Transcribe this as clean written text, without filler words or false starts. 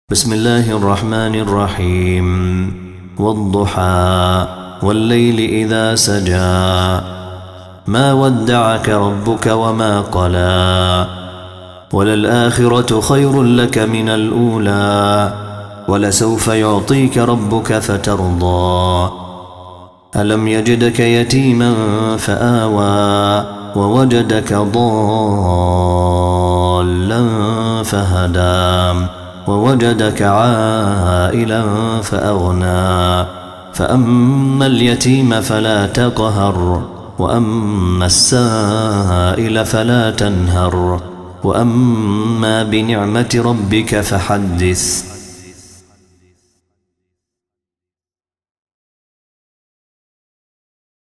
بسم الله الرحمن الرحيم والضحى والليل إذا سجى ما ودعك ربك وما قلى وللآخرة خير لك من الأولى ولسوف يعطيك ربك فترضى ألم يجدك يتيما فآوى ووجدك ضالا فهدى ووجدك عائلا فأغنى فأما اليتيم فلا تقهر وأما السائل فلا تنهر وأما بنعمة ربك فحدث